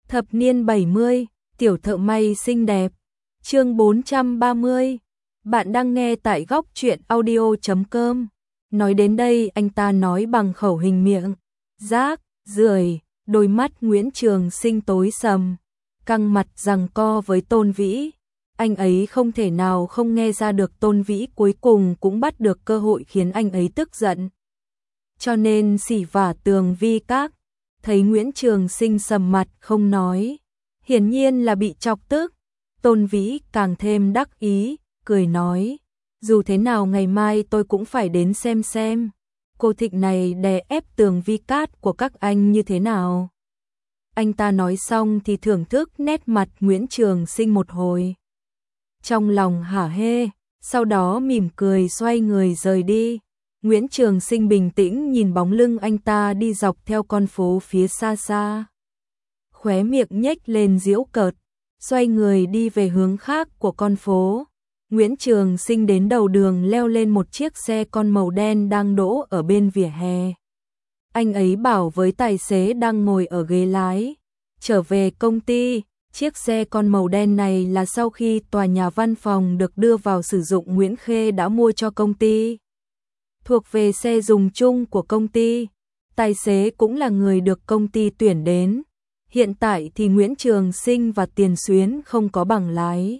Thập niên 70, tiểu thợ may xinh đẹp. Chương 430. Bạn đang nghe tại góc truyện audio.com. Nói đến đây anh ta nói bằng khẩu hình miệng. Rác, rưởi, đôi mắt Nguyễn Trường Sinh tối sầm, căng mặt giằng co với Tôn Vĩ. Anh ấy không thể nào không nghe ra được Tôn Vĩ cuối cùng cũng bắt được cơ hội khiến anh ấy tức giận. Cho nên xỉ vả Tường Vi Các. Thấy Nguyễn Trường Sinh sầm mặt không nói, hiển nhiên là bị chọc tức. Tôn Vĩ càng thêm đắc ý, cười nói, dù thế nào ngày mai tôi cũng phải đến xem cô Thịnh này đè ép Tường Vi Cát của các anh như thế nào. Anh ta nói xong thì thưởng thức nét mặt Nguyễn Trường Sinh một hồi. Trong lòng hả hê, sau đó mỉm cười xoay người rời đi. Nguyễn Trường Sinh bình tĩnh nhìn bóng lưng anh ta đi dọc theo con phố phía xa xa. Khóe miệng nhếch lên giễu cợt, xoay người đi về hướng khác của con phố. Nguyễn Trường Sinh đến đầu đường leo lên một chiếc xe con màu đen đang đỗ ở bên vỉa hè. Anh ấy bảo với tài xế đang ngồi ở ghế lái, trở về công ty. Chiếc xe con màu đen này là sau khi tòa nhà văn phòng được đưa vào sử dụng Nguyễn Khê đã mua cho công ty. Thuộc về xe dùng chung của công ty, tài xế cũng là người được công ty tuyển đến. Hiện tại thì Nguyễn Trường Sinh và Tiền Xuyến không có bằng lái.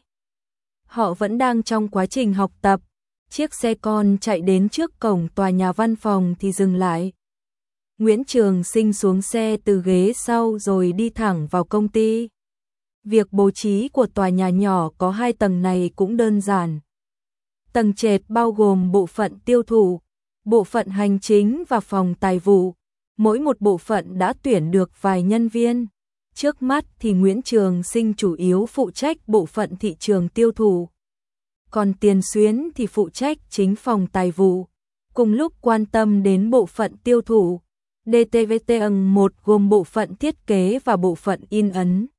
Họ vẫn đang trong quá trình học tập. Chiếc xe con chạy đến trước cổng tòa nhà văn phòng thì dừng lại. Nguyễn Trường Sinh xuống xe từ ghế sau rồi đi thẳng vào công ty. Việc bố trí của tòa nhà nhỏ có 2 tầng này cũng đơn giản. Tầng trệt bao gồm bộ phận tiêu thụ, bộ phận hành chính và phòng tài vụ. Mỗi một bộ phận đã tuyển được vài nhân viên. Trước mắt thì Nguyễn Trường Sinh chủ yếu phụ trách bộ phận thị trường tiêu thụ. Còn Tiền Xuyến thì phụ trách chính phòng tài vụ. Cùng lúc quan tâm đến bộ phận tiêu thụ, DTVT1 gồm bộ phận thiết kế và bộ phận in ấn.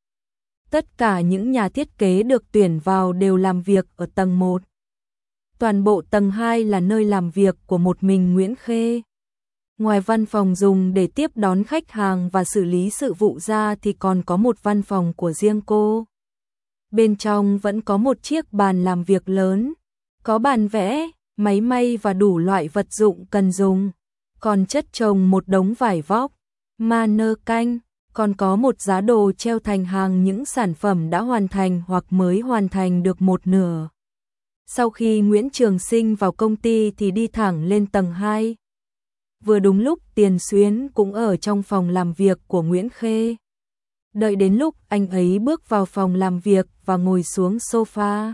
Tất cả những nhà thiết kế được tuyển vào đều làm việc ở tầng 1. Toàn bộ tầng 2 là nơi làm việc của một mình Nguyễn Khê. Ngoài văn phòng dùng để tiếp đón khách hàng và xử lý sự vụ ra thì còn có một văn phòng của riêng cô. Bên trong vẫn có một chiếc bàn làm việc lớn, có bàn vẽ, máy may và đủ loại vật dụng cần dùng. Còn chất chồng một đống vải vóc, mannequin, còn có một giá đồ treo thành hàng những sản phẩm đã hoàn thành hoặc mới hoàn thành được một nửa. Sau khi Nguyễn Trường Sinh vào công ty thì đi thẳng lên tầng 2. Vừa đúng lúc Tiền Xuyến cũng ở trong phòng làm việc của Nguyễn Khê. Đợi đến lúc anh ấy bước vào phòng làm việc và ngồi xuống sofa,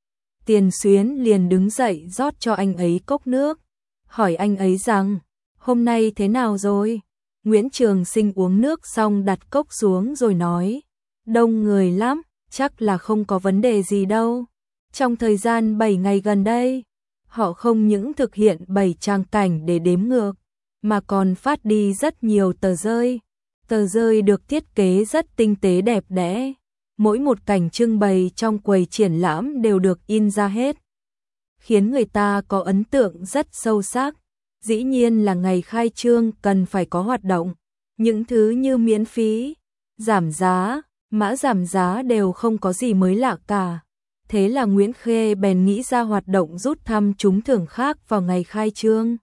Tiền Xuyến liền đứng dậy rót cho anh ấy cốc nước, hỏi anh ấy rằng, hôm nay thế nào rồi? Nguyễn Trường Sinh uống nước xong đặt cốc xuống rồi nói, đông người lắm, chắc là không có vấn đề gì đâu. Trong thời gian 7 ngày gần đây, họ không những thực hiện 7 tràng cảnh để đếm ngược, mà còn phát đi rất nhiều tờ rơi. Tờ rơi được thiết kế rất tinh tế đẹp đẽ. Mỗi một cảnh trưng bày trong quầy triển lãm đều được in ra hết, khiến người ta có ấn tượng rất sâu sắc. Dĩ nhiên là ngày khai trương cần phải có hoạt động. Những thứ như miễn phí, giảm giá, mã giảm giá đều không có gì mới lạ cả. Thế là Nguyễn Khê bèn nghĩ ra hoạt động rút thăm trúng thưởng khác vào ngày khai trương.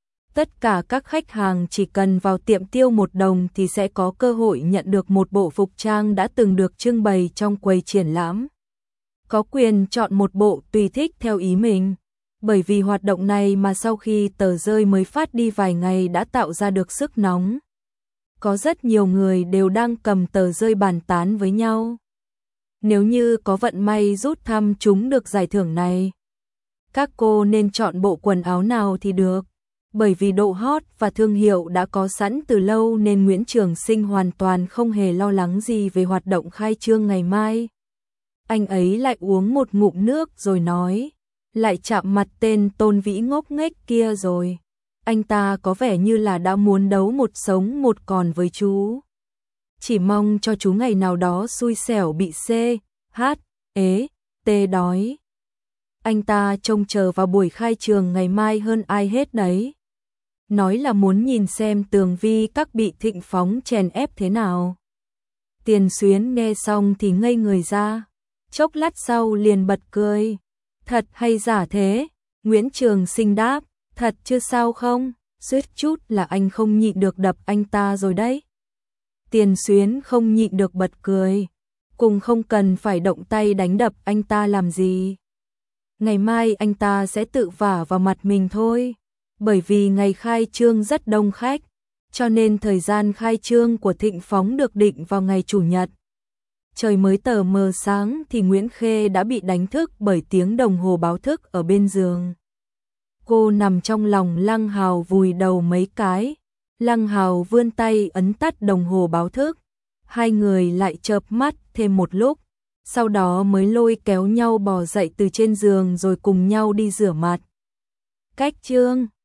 Tất cả các khách hàng chỉ cần vào tiệm tiêu 1 đồng thì sẽ có cơ hội nhận được một bộ phục trang đã từng được trưng bày trong quầy triển lãm. Có quyền chọn một bộ tùy thích theo ý mình. Bởi vì hoạt động này mà sau khi tờ rơi mới phát đi vài ngày đã tạo ra được sức nóng. Có rất nhiều người đều đang cầm tờ rơi bàn tán với nhau. Nếu như có vận may rút thăm trúng được giải thưởng này, các cô nên chọn bộ quần áo nào thì được. Bởi vì độ hot và thương hiệu đã có sẵn từ lâu nên Nguyễn Trường Sinh hoàn toàn không hề lo lắng gì về hoạt động khai trương ngày mai. Anh ấy lại uống một ngụm nước rồi nói, lại chạm mặt tên Tôn Vĩ ngốc nghếch kia rồi. Anh ta có vẻ như là đã muốn đấu một sống một còn với chú. Chỉ mong cho chú ngày nào đó xui xẻo bị T đói. Anh ta trông chờ vào buổi khai trường ngày mai hơn ai hết đấy. Nói là muốn nhìn xem Tường Vi Các bị Thịnh Phóng chèn ép thế nào. Tiền Xuyến nghe xong thì ngây người ra, chốc lát sau liền bật cười. Thật hay giả thế? Nguyễn Trường Sinh đáp, thật chứ sao không, suýt chút là anh không nhịn được đập anh ta rồi đấy. Tiền Xuyến không nhịn được bật cười, cùng không cần phải động tay đánh đập anh ta làm gì. Ngày mai anh ta sẽ tự vả vào mặt mình thôi, bởi vì ngày khai trương rất đông khách, cho nên thời gian khai trương của Thịnh Phóng được định vào ngày Chủ nhật. Trời mới tờ mờ sáng thì Nguyễn Khê đã bị đánh thức bởi tiếng đồng hồ báo thức ở bên giường. Cô nằm trong lòng Lăng Hào vùi đầu mấy cái, Lăng Hào vươn tay ấn tắt đồng hồ báo thức. Hai người lại chợp mắt thêm một lúc, sau đó mới lôi kéo nhau bò dậy từ trên giường rồi cùng nhau đi rửa mặt. Cách chương